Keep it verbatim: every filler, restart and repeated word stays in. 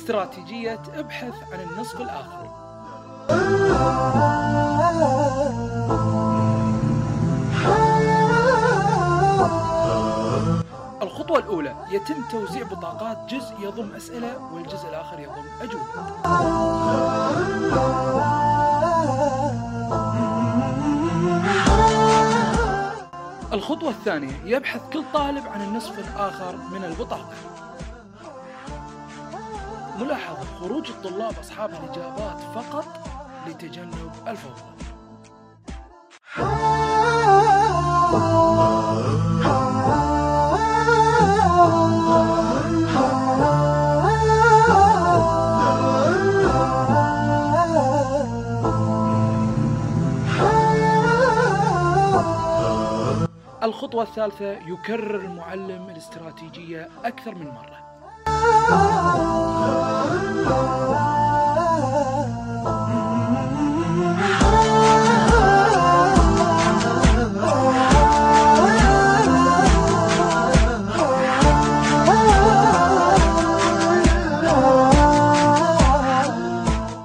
استراتيجية ابحث عن النصف الآخر. الخطوة الأولى يتم توزيع بطاقات، جزء يضم أسئلة والجزء الآخر يضم أجوبة. الخطوة الثانية يبحث كل طالب عن النصف الآخر من البطاقة. ملاحظة: خروج الطلاب أصحاب الإجابات فقط لتجنب الفوضى. الخطوة الثالثة يكرر المعلم الاستراتيجية أكثر من مرة.